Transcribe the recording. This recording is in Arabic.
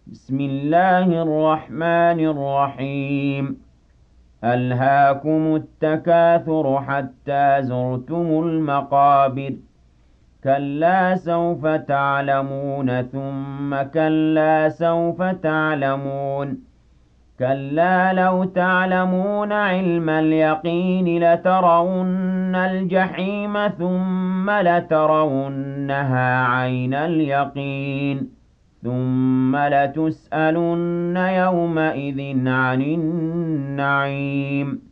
بسم الله الرحمن الرحيم. ألهاكم التكاثر حتى زرتم المقابر. كلا سوف تعلمون ثم كلا سوف تعلمون. كلا لو تعلمون علم اليقين لترون الجحيم ثم لترونها عين اليقين ثم لتسألن يومئذ عن النعيم